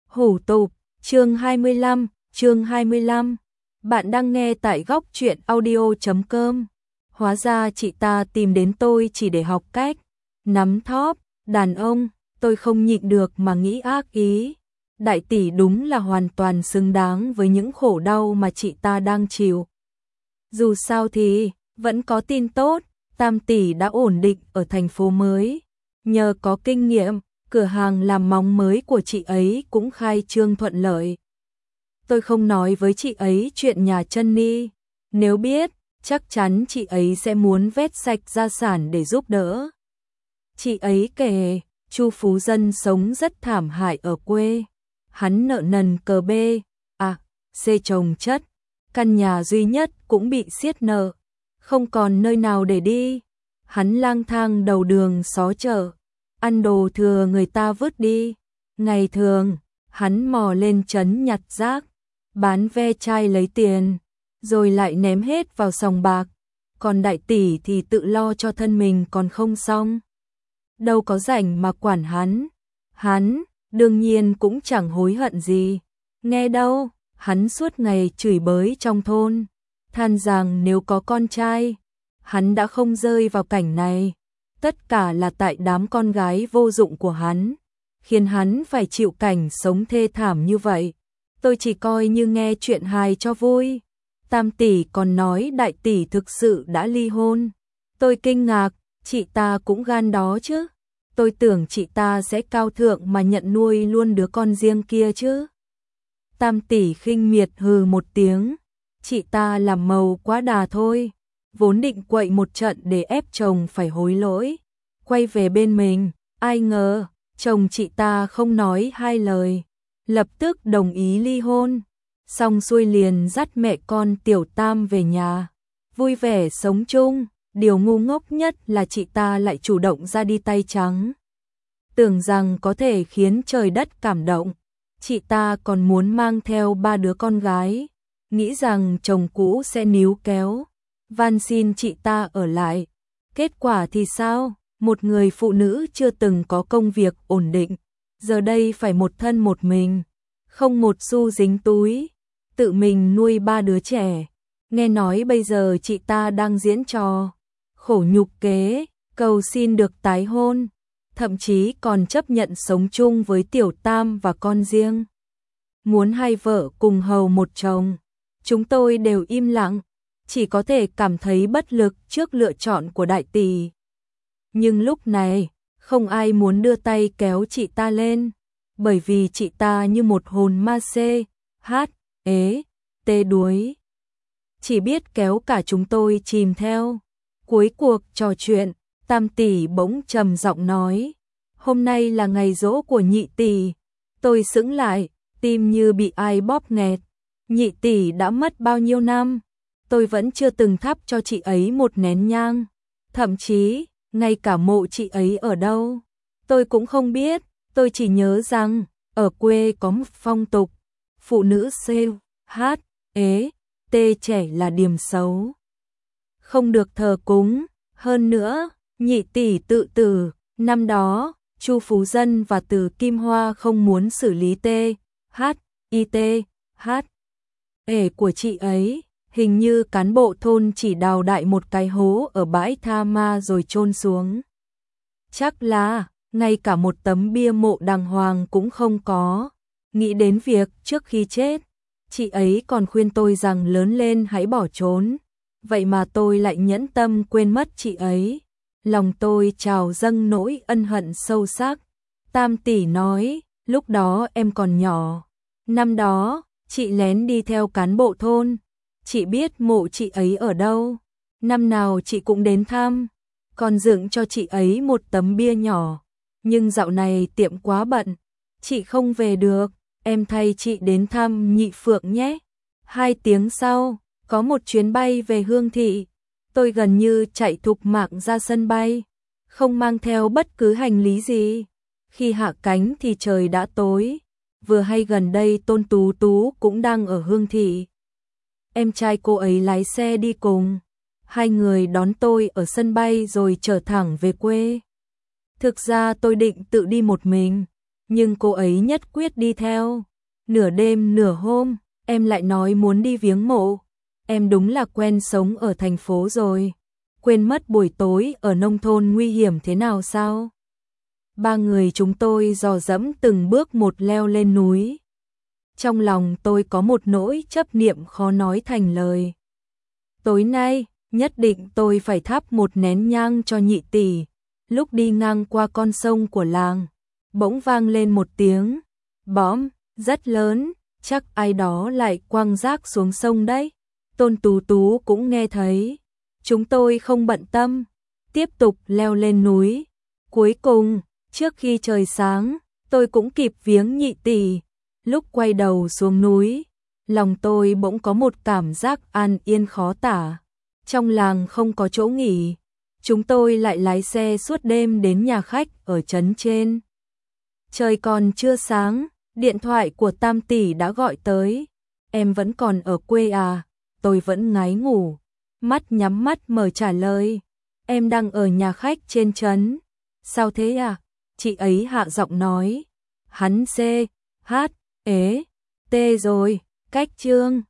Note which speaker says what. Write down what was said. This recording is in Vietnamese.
Speaker 1: Hủ tục, chương 25. Bạn đang nghe tại góc truyện audio.com. Hóa ra chị ta tìm đến tôi chỉ để học cách nắm thóp đàn ông, tôi không nhịn được mà nghĩ ác ý. Đại tỷ đúng là hoàn toàn xứng đáng với những khổ đau mà chị ta đang chịu. Dù sao thì, vẫn có tin tốt, Tam tỷ đã ổn định ở thành phố mới. Nhờ có kinh nghiệm, cửa hàng làm móng mới của chị ấy cũng khai trương thuận lợi. Tôi không nói với chị ấy chuyện nhà chân ni, nếu biết, chắc chắn chị ấy sẽ muốn vét sạch gia sản để giúp đỡ. Chị ấy kể, Chu Phú Dân sống rất thảm hại ở quê. Hắn nợ nần cờ bê, C chồng chất, căn nhà duy nhất cũng bị xiết nợ, không còn nơi nào để đi. Hắn lang thang đầu đường xó chợ, ăn đồ thừa người ta vứt đi. Ngày thường, hắn mò lên trấn nhặt rác, bán ve chai lấy tiền, rồi lại ném hết vào sòng bạc. Còn đại tỷ thì tự lo cho thân mình còn không xong. Đâu có rảnh mà quản hắn. Hắn, đương nhiên cũng chẳng hối hận gì. Nghe đâu, hắn suốt ngày chửi bới trong thôn, than rằng nếu có con trai, hắn đã không rơi vào cảnh này. Tất cả là tại đám con gái vô dụng của hắn, khiến hắn phải chịu cảnh sống thê thảm như vậy. Tôi chỉ coi như nghe chuyện hài cho vui. Tam tỷ còn nói đại tỷ thực sự đã ly hôn. Tôi kinh ngạc, chị ta cũng gan đó chứ. Tôi tưởng chị ta sẽ cao thượng mà nhận nuôi luôn đứa con riêng kia chứ. Tam tỷ khinh miệt hừ một tiếng. Chị ta làm màu quá đà thôi. Vốn định quậy một trận để ép chồng phải hối lỗi, quay về bên mình. Ai ngờ, chồng chị ta không nói hai lời, lập tức đồng ý ly hôn. Xong xuôi liền dắt mẹ con Tiểu Tam về nhà, vui vẻ sống chung. Điều ngu ngốc nhất là chị ta lại chủ động ra đi tay trắng. Tưởng rằng có thể khiến trời đất cảm động, chị ta còn muốn mang theo 3 đứa con gái, nghĩ rằng chồng cũ sẽ níu kéo, van xin chị ta ở lại. Kết quả thì sao? Một người phụ nữ chưa từng có công việc ổn định, giờ đây phải một thân một mình, không một xu dính túi, tự mình nuôi 3 đứa trẻ. Nghe nói bây giờ chị ta đang diễn trò khổ nhục kế, cầu xin được tái hôn, thậm chí còn chấp nhận sống chung với Tiểu Tam và con riêng. Muốn hai vợ cùng hầu một chồng. Chúng tôi đều im lặng, chỉ có thể cảm thấy bất lực trước lựa chọn của đại tỷ. Nhưng lúc này, không ai muốn đưa tay kéo chị ta lên, bởi vì chị ta như một hồn ma tê đuối. Chỉ biết kéo cả chúng tôi chìm theo. Cuối cuộc trò chuyện, Tam tỷ bỗng trầm giọng nói, hôm nay là ngày giỗ của nhị tỷ. Tôi sững lại, tim như bị ai bóp nghẹt. Nhị tỷ đã mất bao nhiêu năm, tôi vẫn chưa từng thắp cho chị ấy một nén nhang. Thậm chí, ngay cả mộ chị ấy ở đâu, tôi cũng không biết. Tôi chỉ nhớ rằng, ở quê có một phong tục, phụ nữ trẻ là điềm xấu, không được thờ cúng. Hơn nữa, nhị tỷ tự tử, năm đó, Chu Phú Dân và Từ Kim Hoa không muốn xử lý của chị ấy. Hình như cán bộ thôn chỉ đào đại một cái hố ở bãi tha ma rồi chôn xuống. Chắc là, ngay cả một tấm bia mộ đàng hoàng cũng không có. Nghĩ đến việc trước khi chết, chị ấy còn khuyên tôi rằng lớn lên hãy bỏ trốn. Vậy mà tôi lại nhẫn tâm quên mất chị ấy. Lòng tôi trào dâng nỗi ân hận sâu sắc. Tam tỷ nói, lúc đó em còn nhỏ. Năm đó, chị lén đi theo cán bộ thôn. Chị biết mộ chị ấy ở đâu. Năm nào chị cũng đến thăm, còn dựng cho chị ấy một tấm bia nhỏ. Nhưng dạo này tiệm quá bận, chị không về được. Em thay chị đến thăm nhị Phượng nhé. 2 tiếng sau, có một chuyến bay về Hương Thị. Tôi gần như chạy thục mạng ra sân bay, không mang theo bất cứ hành lý gì. Khi hạ cánh thì trời đã tối. Vừa hay gần đây Tôn Tú Tú cũng đang ở Hương Thị. Em trai cô ấy lái xe đi cùng. 2 người đón tôi ở sân bay rồi chở thẳng về quê. Thực ra tôi định tự đi một mình, nhưng cô ấy nhất quyết đi theo. Nửa đêm nửa hôm, em lại nói muốn đi viếng mộ. Em đúng là quen sống ở thành phố rồi. Quên mất buổi tối ở nông thôn nguy hiểm thế nào sao? Ba người chúng tôi dò dẫm từng bước một leo lên núi. Trong lòng tôi có một nỗi chấp niệm khó nói thành lời. Tối nay, nhất định tôi phải thắp một nén nhang cho nhị tỷ. Lúc đi ngang qua con sông của làng, bỗng vang lên một tiếng bóm rất lớn, chắc ai đó lại quăng rác xuống sông đấy. Tôn Tú Tú cũng nghe thấy. Chúng tôi không bận tâm, tiếp tục leo lên núi. Cuối cùng, trước khi trời sáng, tôi cũng kịp viếng nhị tỷ. Lúc quay đầu xuống núi, lòng tôi bỗng có một cảm giác an yên khó tả. Trong làng không có chỗ nghỉ, chúng tôi lại lái xe suốt đêm đến nhà khách ở trấn trên. Trời còn chưa sáng, điện thoại của Tam tỷ đã gọi tới. Em vẫn còn ở quê à? Tôi vẫn ngái ngủ, mắt nhắm mắt mở trả lời. Em đang ở nhà khách trên trấn. Sao thế à? Chị ấy hạ giọng nói. Hắn C, H, ế, T rồi, cách chương.